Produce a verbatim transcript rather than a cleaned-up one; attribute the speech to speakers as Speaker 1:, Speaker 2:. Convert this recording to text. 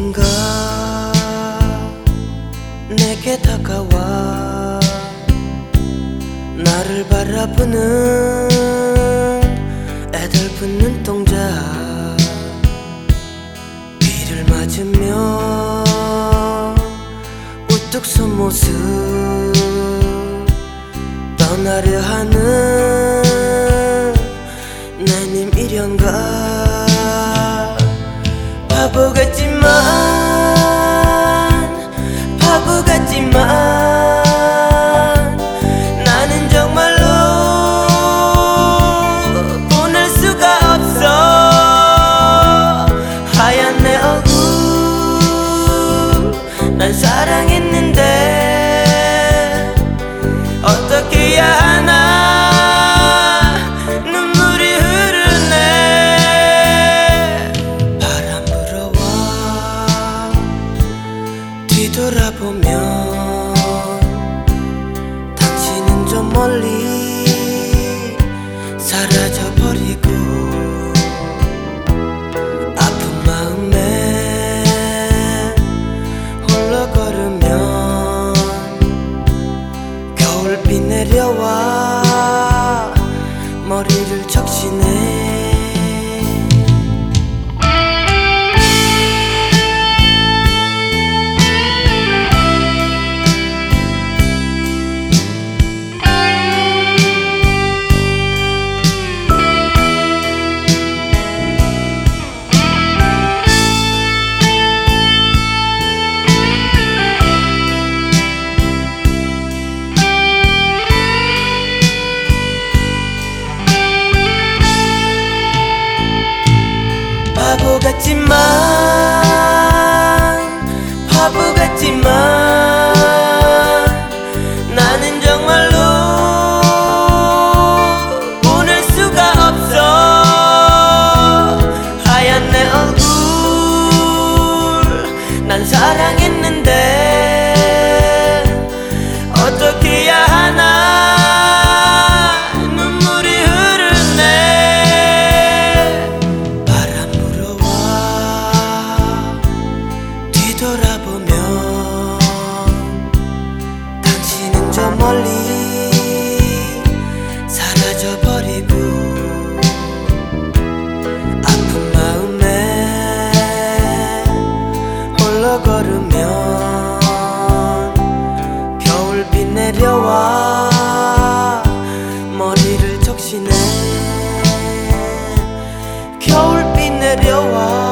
Speaker 1: 누군가 내게 다가와 나를 바라보는 애달픈 눈동자, 비를 맞으며 우뚝 선 모습, 떠나려 하는 내님 이련가. 바보 같지만 바보 같지만 나는 정말로 보낼 수가 없어. 하얀 내 얼굴 난 사랑했는데 어떻게 해야 하나 눈물이 흐르네. 바람 불어와 뒤돌아보면 당신은 저 멀리 사라져버리고 아픈 마음에 홀로 걸으면 겨울비 내려와 머리를 적시네. 바보 같지만 바보 같지만 나는 정말로 보낼 수가 없어. 하얀 내 얼굴 난 사랑했는데 어떻게 해야 하나 눈물이 흐르네. 뒤돌아보면 당신은 저 멀리 사라져버리고 아픈 마음에 홀로 걸으면 겨울비 내려와 머리를 적시네. 겨울비 내려와